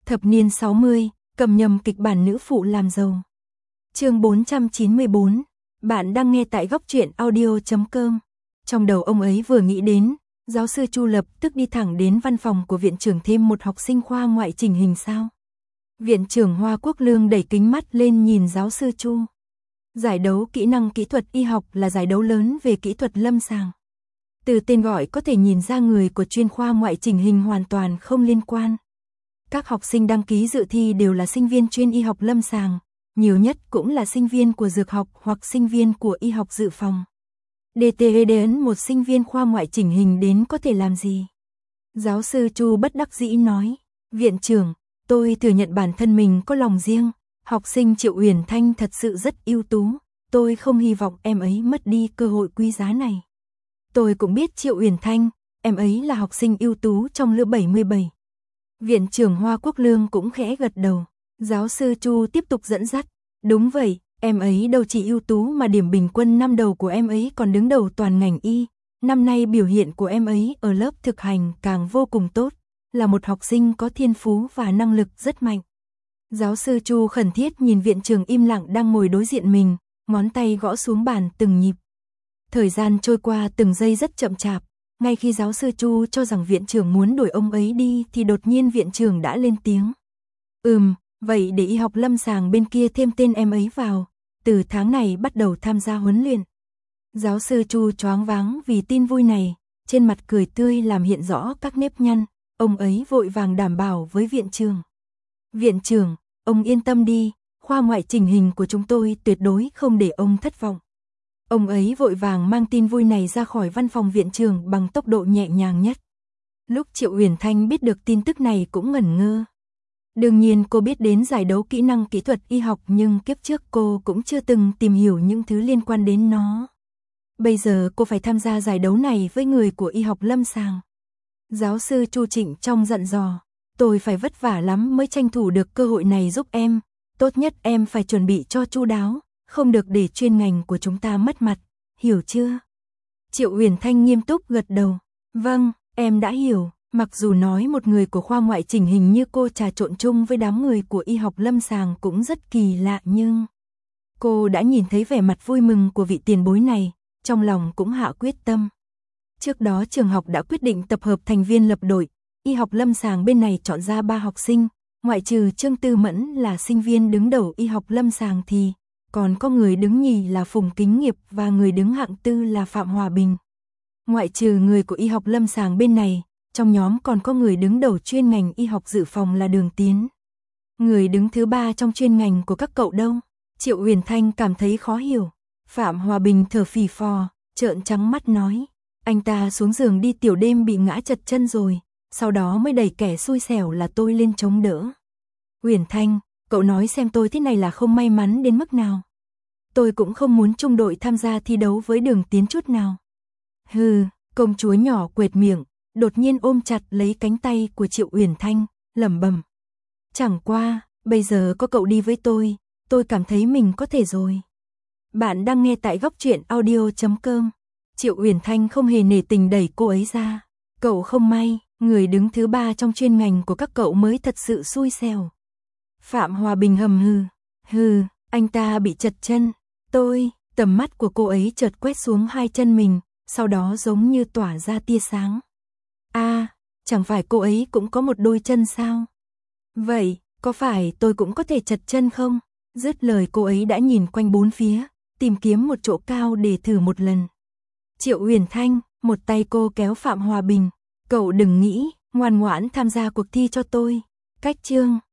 Thập niên 60, cầm nhầm kịch bản nữ phụ làm giàu. Chương 494, bạn đang nghe tại góc truyện audio.com. Trong đầu ông ấy vừa nghĩ đến, giáo sư Chu lập tức đi thẳng đến văn phòng của viện trưởng thêm một học sinh khoa ngoại chỉnh hình sao. Viện trưởng Hoa Quốc Lương đẩy kính mắt lên nhìn giáo sư Chu. Giải đấu kỹ năng kỹ thuật y học là giải đấu lớn về kỹ thuật lâm sàng. Từ tên gọi có thể nhìn ra người của chuyên khoa ngoại chỉnh hình hoàn toàn không liên quan. Các học sinh đăng ký dự thi đều là sinh viên chuyên y học lâm sàng, nhiều nhất cũng là sinh viên của dược học hoặc sinh viên của y học dự phòng. DTEDN một sinh viên khoa ngoại chỉnh hình đến có thể làm gì? Giáo sư Chu bất đắc dĩ nói, viện trưởng, tôi thừa nhận bản thân mình có lòng riêng, học sinh Triệu Uyển Thanh thật sự rất ưu tú, tôi không hy vọng em ấy mất đi cơ hội quý giá này. Tôi cũng biết Triệu Uyển Thanh, em ấy là học sinh ưu tú trong lớp 77. Viện trưởng Hoa Quốc Lương cũng khẽ gật đầu. Giáo sư Chu tiếp tục dẫn dắt. Đúng vậy, em ấy đâu chỉ ưu tú mà điểm bình quân năm đầu của em ấy còn đứng đầu toàn ngành y. Năm nay biểu hiện của em ấy ở lớp thực hành càng vô cùng tốt, là một học sinh có thiên phú và năng lực rất mạnh. Giáo sư Chu khẩn thiết nhìn viện trưởng im lặng đang ngồi đối diện mình, ngón tay gõ xuống bàn từng nhịp. Thời gian trôi qua từng giây rất chậm chạp. Ngay khi giáo sư Chu cho rằng viện trưởng muốn đuổi ông ấy đi thì đột nhiên viện trưởng đã lên tiếng. Vậy để y học lâm sàng bên kia thêm tên em ấy vào, từ tháng này bắt đầu tham gia huấn luyện. Giáo sư Chu choáng váng vì tin vui này, trên mặt cười tươi làm hiện rõ các nếp nhăn, ông ấy vội vàng đảm bảo với viện trưởng. Viện trưởng, ông yên tâm đi, khoa ngoại chỉnh hình của chúng tôi tuyệt đối không để ông thất vọng. Ông ấy vội vàng mang tin vui này ra khỏi văn phòng viện trưởng bằng tốc độ nhẹ nhàng nhất. Lúc Triệu Uyển Thanh biết được tin tức này cũng ngẩn ngơ. Đương nhiên cô biết đến giải đấu kỹ năng kỹ thuật y học nhưng kiếp trước cô cũng chưa từng tìm hiểu những thứ liên quan đến nó. Bây giờ cô phải tham gia giải đấu này với người của y học lâm sàng. Giáo sư Chu Trịnh trong dặn dò, tôi phải vất vả lắm mới tranh thủ được cơ hội này giúp em. Tốt nhất em phải chuẩn bị cho chu đáo, không được để chuyên ngành của chúng ta mất mặt, hiểu chưa? Triệu Uyển Thanh nghiêm túc gật đầu. Vâng, em đã hiểu. Mặc dù nói một người của khoa ngoại chỉnh hình như cô trà trộn chung với đám người của y học lâm sàng cũng rất kỳ lạ nhưng cô đã nhìn thấy vẻ mặt vui mừng của vị tiền bối này, trong lòng cũng hạ quyết tâm. Trước đó trường học đã quyết định tập hợp thành viên lập đội, y học lâm sàng bên này chọn ra 3 học sinh, ngoại trừ Trương Tư Mẫn là sinh viên đứng đầu y học lâm sàng thì còn có người đứng nhì là Phùng Kính Nghiệp và người đứng hạng tư là Phạm Hòa Bình. Ngoại trừ người của y học lâm sàng bên này, trong nhóm còn có người đứng đầu chuyên ngành y học dự phòng là Đường Tiến. Người đứng thứ 3 trong chuyên ngành của các cậu đâu? Triệu Uyển Thanh cảm thấy khó hiểu. Phạm Hòa Bình thở phì phò, trợn trắng mắt nói. Anh ta xuống giường đi tiểu đêm bị ngã chật chân rồi, sau đó mới đẩy kẻ xui xẻo là tôi lên chống đỡ. Uyển Thanh, cậu nói xem tôi thế này là không may mắn đến mức nào. Tôi cũng không muốn chung đội tham gia thi đấu với Đường Tiến chút nào. Hừ, công chúa nhỏ quệt miệng, đột nhiên ôm chặt lấy cánh tay của Triệu Uyển Thanh, lẩm bẩm. Chẳng qua, bây giờ có cậu đi với tôi cảm thấy mình có thể rồi. Bạn đang nghe tại góc truyện audio.com. Triệu Uyển Thanh không hề nể tình đẩy cô ấy ra. Cậu không may, người đứng thứ 3 trong chuyên ngành của các cậu mới thật sự xui xẻo. Phạm Hòa Bình hừ, anh ta bị chật chân. Tầm mắt của cô ấy chợt quét xuống hai chân mình, sau đó giống như tỏa ra tia sáng. Chẳng phải cô ấy cũng có một đôi chân sao? Vậy, có phải tôi cũng có thể chật chân không? Dứt lời cô ấy đã nhìn quanh bốn phía, tìm kiếm một chỗ cao để thử một lần. Triệu Uyển Thanh, một tay cô kéo Phạm Hòa Bình. Cậu đừng nghĩ, ngoan ngoãn tham gia cuộc thi cho tôi. Cách chương